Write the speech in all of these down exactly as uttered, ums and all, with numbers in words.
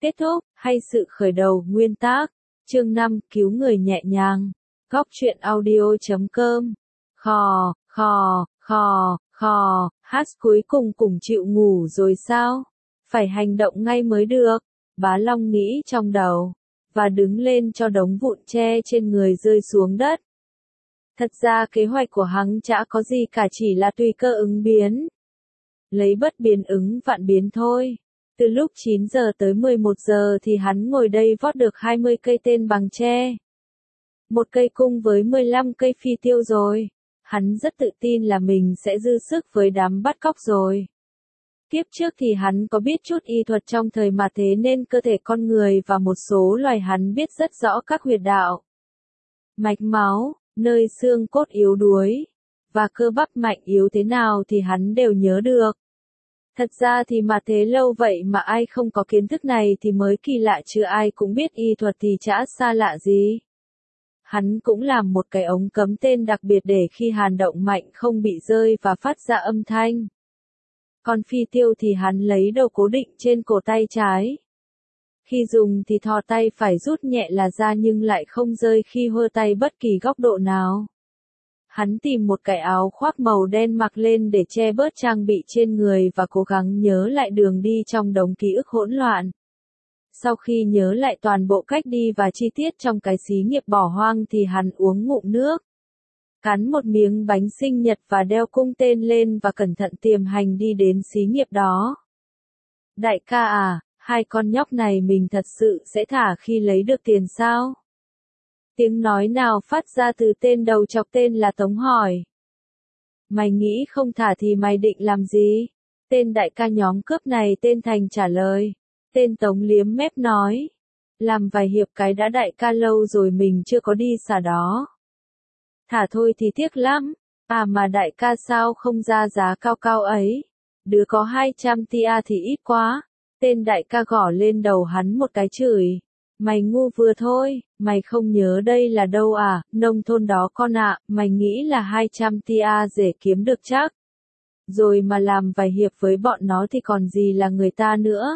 Kết thúc, hay sự khởi đầu, nguyên tác. Chương năm, cứu người nhẹ nhàng. Góc truyện audio chấm com. Khò, khò, khò, khò, hát cuối cùng cũng chịu ngủ rồi sao? Phải hành động ngay mới được. Bá Long nghĩ trong đầu, và đứng lên cho đống vụn tre trên người rơi xuống đất. Thật ra kế hoạch của hắn chả có gì cả, chỉ là tùy cơ ứng biến. Lấy bất biến ứng vạn biến thôi. Từ lúc chín giờ tới mười một giờ thì hắn ngồi đây vót được hai mươi cây tên bằng tre. Một cây cung với mười lăm cây phi tiêu rồi. Hắn rất tự tin là mình sẽ dư sức với đám bắt cóc rồi. Kiếp trước thì hắn có biết chút y thuật trong thời mà thế nên cơ thể con người và một số loài hắn biết rất rõ các huyệt đạo, mạch máu, nơi xương cốt yếu đuối, và cơ bắp mạnh yếu thế nào thì hắn đều nhớ được. Thật ra thì mà thế lâu vậy mà ai không có kiến thức này thì mới kỳ lạ, chứ ai cũng biết y thuật thì chả xa lạ gì. Hắn cũng làm một cái ống cấm tên đặc biệt để khi hàn động mạnh không bị rơi và phát ra âm thanh. Còn phi tiêu thì hắn lấy đầu cố định trên cổ tay trái. Khi dùng thì thò tay phải rút nhẹ là ra nhưng lại không rơi khi hơ tay bất kỳ góc độ nào. Hắn tìm một cái áo khoác màu đen mặc lên để che bớt trang bị trên người và cố gắng nhớ lại đường đi trong đống ký ức hỗn loạn. Sau khi nhớ lại toàn bộ cách đi và chi tiết trong cái xí nghiệp bỏ hoang thì hắn uống ngụm nước, cắn một miếng bánh sinh nhật và đeo cung tên lên và cẩn thận tiềm hành đi đến xí nghiệp đó. Đại ca à, hai con nhóc này mình thật sự sẽ thả khi lấy được tiền sao? Tiếng nói nào phát ra từ tên đầu chọc tên là Tống hỏi. Mày nghĩ không thả thì mày định làm gì? Tên đại ca nhóm cướp này tên Thành trả lời. Tên Tống liếm mép nói. Làm vài hiệp cái đã đại ca, lâu rồi mình chưa có đi xả đó. Thả thôi thì tiếc lắm. À mà đại ca sao không ra giá cao cao ấy? Đứa có hai trăm tia thì ít quá. Tên đại ca gõ lên đầu hắn một cái chửi. Mày ngu vừa thôi, mày không nhớ đây là đâu à, nông thôn đó con ạ, à, mày nghĩ là hai trăm tia dễ kiếm được chắc. Rồi mà làm vài hiệp với bọn nó thì còn gì là người ta nữa.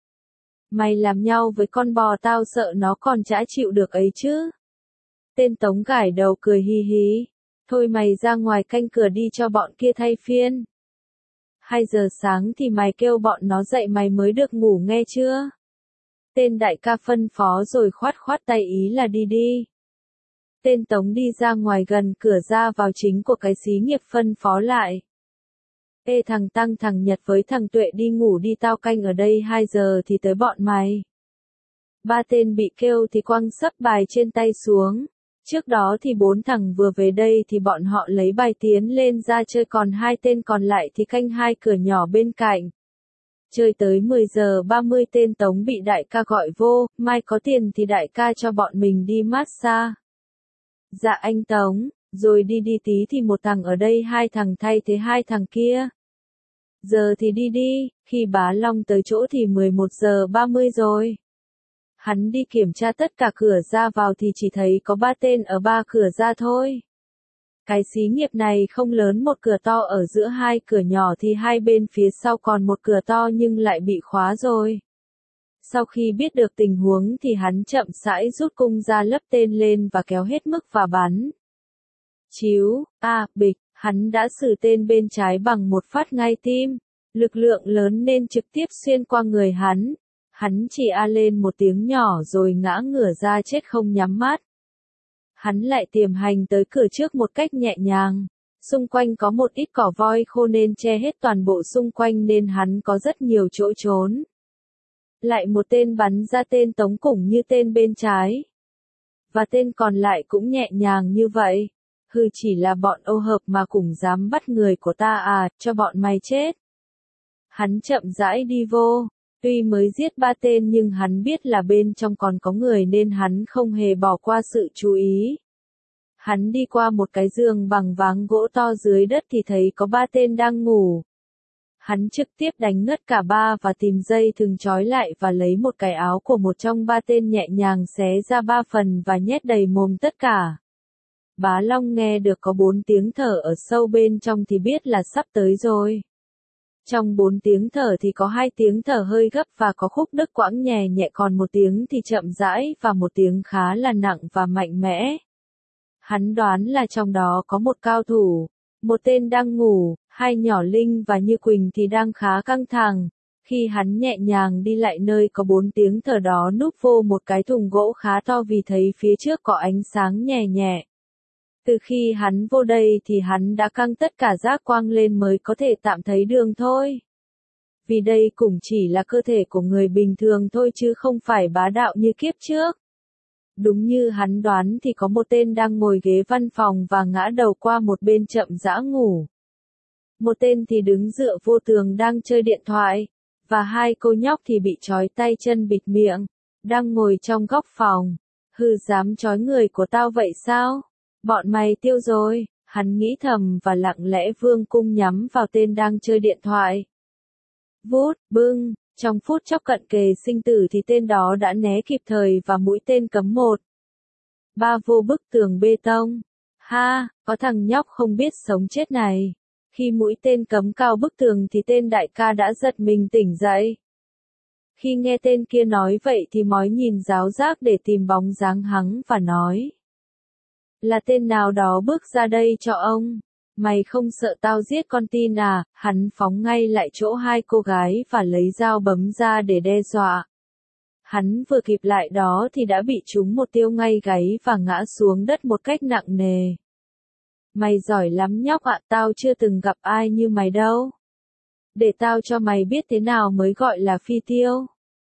Mày làm nhau với con bò tao sợ nó còn chả chịu được ấy chứ. Tên Tống gãi đầu cười hi hí. Thôi mày ra ngoài canh cửa đi cho bọn kia thay phiên. Hai giờ sáng thì mày kêu bọn nó dậy mày mới được ngủ nghe chưa? Tên đại ca phân phó rồi khoát khoát tay ý là đi đi. Tên Tống đi ra ngoài gần cửa ra vào chính của cái xí nghiệp phân phó lại. Ê thằng Tăng, thằng Nhật với thằng Tuệ đi ngủ đi, tao canh ở đây hai giờ thì tới bọn mày. Ba tên bị kêu thì quăng sấp bài trên tay xuống. Trước đó thì bốn thằng vừa về đây thì bọn họ lấy bài tiến lên ra chơi, còn hai tên còn lại thì canh hai cửa nhỏ bên cạnh. Chơi tới mười giờ ba mươi tên Tống bị đại ca gọi vô, mai có tiền thì đại ca cho bọn mình đi massage. Dạ anh Tống, rồi đi đi tí thì một thằng ở đây, hai thằng thay thế hai thằng kia. Giờ thì đi đi, khi Bá Long tới chỗ thì mười một giờ ba mươi rồi. Hắn đi kiểm tra tất cả cửa ra vào thì chỉ thấy có ba tên ở ba cửa ra thôi. Cái xí nghiệp này không lớn, một cửa to ở giữa hai cửa nhỏ thì hai bên phía sau còn một cửa to nhưng lại bị khóa rồi. Sau khi biết được tình huống thì hắn chậm rãi rút cung ra lấp tên lên và kéo hết mức và bắn. Chíu, a, à, bịch, hắn đã xử tên bên trái bằng một phát ngay tim. Lực lượng lớn nên trực tiếp xuyên qua người hắn. Hắn chỉ a lên một tiếng nhỏ rồi ngã ngửa ra chết không nhắm mắt. Hắn lại tiềm hành tới cửa trước một cách nhẹ nhàng. Xung quanh có một ít cỏ voi khô nên che hết toàn bộ xung quanh nên hắn có rất nhiều chỗ trốn. Lại một tên bắn ra tên Tống cũng như tên bên trái. Và tên còn lại cũng nhẹ nhàng như vậy. Hừ, chỉ là bọn ô hợp mà cũng dám bắt người của ta à, cho bọn mày chết. Hắn chậm rãi đi vô. Tuy mới giết ba tên nhưng hắn biết là bên trong còn có người nên hắn không hề bỏ qua sự chú ý. Hắn đi qua một cái giường bằng váng gỗ to dưới đất thì thấy có ba tên đang ngủ. Hắn trực tiếp đánh ngất cả ba và tìm dây thừng trói lại và lấy một cái áo của một trong ba tên nhẹ nhàng xé ra ba phần và nhét đầy mồm tất cả. Bá Long nghe được có bốn tiếng thở ở sâu bên trong thì biết là sắp tới rồi. Trong bốn tiếng thở thì có hai tiếng thở hơi gấp và có khúc đứt quãng nhẹ nhẹ, còn một tiếng thì chậm rãi và một tiếng khá là nặng và mạnh mẽ. Hắn đoán là trong đó có một cao thủ, một tên đang ngủ, hai nhỏ Linh và Như Quỳnh thì đang khá căng thẳng. Khi hắn nhẹ nhàng đi lại nơi có bốn tiếng thở đó, núp vô một cái thùng gỗ khá to vì thấy phía trước có ánh sáng nhẹ nhẹ. Từ khi hắn vô đây thì hắn đã căng tất cả giác quang lên mới có thể tạm thấy đường thôi. Vì đây cũng chỉ là cơ thể của người bình thường thôi chứ không phải bá đạo như kiếp trước. Đúng như hắn đoán thì có một tên đang ngồi ghế văn phòng và ngã đầu qua một bên chậm rãi ngủ. Một tên thì đứng dựa vô tường đang chơi điện thoại, và hai cô nhóc thì bị trói tay chân bịt miệng, đang ngồi trong góc phòng. Hừ, dám trói người của tao vậy sao? Bọn mày tiêu rồi, hắn nghĩ thầm và lặng lẽ vương cung nhắm vào tên đang chơi điện thoại. Vút, bưng, trong phút chốc cận kề sinh tử thì tên đó đã né kịp thời và mũi tên cắm một. Ba vô bức tường bê tông. Ha, có thằng nhóc không biết sống chết này. Khi mũi tên cắm cao bức tường thì tên đại ca đã giật mình tỉnh dậy. Khi nghe tên kia nói vậy thì mói nhìn giáo giác để tìm bóng dáng hắn và nói. Là tên nào đó bước ra đây cho ông. Mày không sợ tao giết con tin à? Hắn phóng ngay lại chỗ hai cô gái và lấy dao bấm ra để đe dọa. Hắn vừa kịp lại đó thì đã bị trúng một tiêu ngay gáy và ngã xuống đất một cách nặng nề. Mày giỏi lắm nhóc ạ, tao chưa từng gặp ai như mày đâu. Để tao cho mày biết thế nào mới gọi là phi tiêu.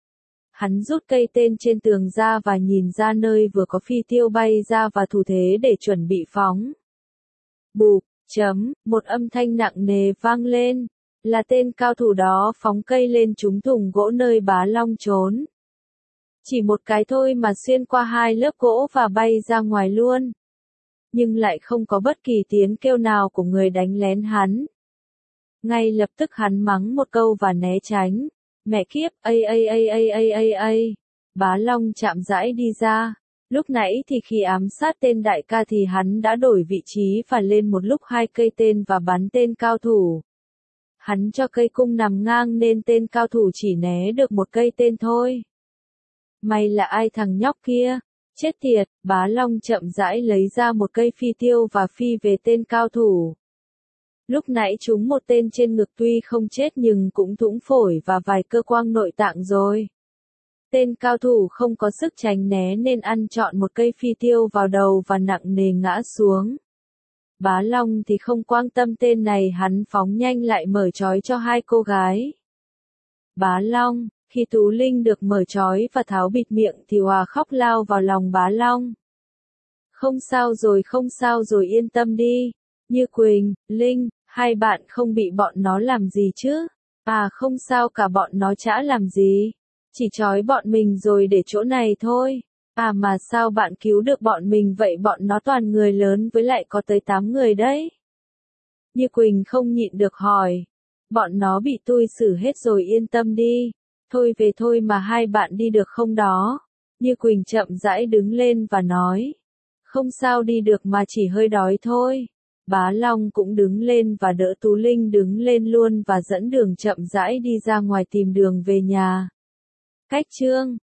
Hắn rút cây tên trên tường ra và nhìn ra nơi vừa có phi tiêu bay ra và thủ thế để chuẩn bị phóng. Bụp, chấm, một âm thanh nặng nề vang lên. Là tên cao thủ đó phóng cây lên trúng thùng gỗ nơi Bá Long trốn. Chỉ một cái thôi mà xuyên qua hai lớp gỗ và bay ra ngoài luôn. Nhưng lại không có bất kỳ tiếng kêu nào của người đánh lén hắn. Ngay lập tức hắn mắng một câu và né tránh. Mẹ kiếp, ây ây ây ây ây ây ây. Bá Long chạm rãi đi ra. Lúc nãy thì khi ám sát tên đại ca thì hắn đã đổi vị trí và lên một lúc hai cây tên và bắn tên cao thủ. Hắn cho cây cung nằm ngang nên tên cao thủ chỉ né được một cây tên thôi. Mày là ai thằng nhóc kia? Chết tiệt, Bá Long chậm rãi lấy ra một cây phi tiêu và phi về tên cao thủ. Lúc nãy trúng một tên trên ngực tuy không chết nhưng cũng thủng phổi và vài cơ quan nội tạng rồi. Tên cao thủ không có sức tránh né nên ăn trọn một cây phi tiêu vào đầu và nặng nề ngã xuống. Bá Long thì không quan tâm tên này, hắn phóng nhanh lại mở trói cho hai cô gái. Bá Long, khi Tú Linh được mở trói và tháo bịt miệng thì Hòa khóc lao vào lòng Bá Long. Không sao rồi, không sao rồi, yên tâm đi. Như Quỳnh, Linh, hai bạn không bị bọn nó làm gì chứ? À không sao cả, bọn nó chả làm gì. Chỉ trói bọn mình rồi để chỗ này thôi. À mà sao bạn cứu được bọn mình vậy? Bọn nó toàn người lớn với lại có tới tám người đấy. Như Quỳnh không nhịn được hỏi. Bọn nó bị tui xử hết rồi, yên tâm đi. Thôi về thôi mà hai bạn đi được không đó? Như Quỳnh chậm rãi đứng lên và nói. Không sao, đi được mà chỉ hơi đói thôi. Bá Long cũng đứng lên và đỡ Tú Linh đứng lên luôn và dẫn đường chậm rãi đi ra ngoài tìm đường về nhà. Cách chương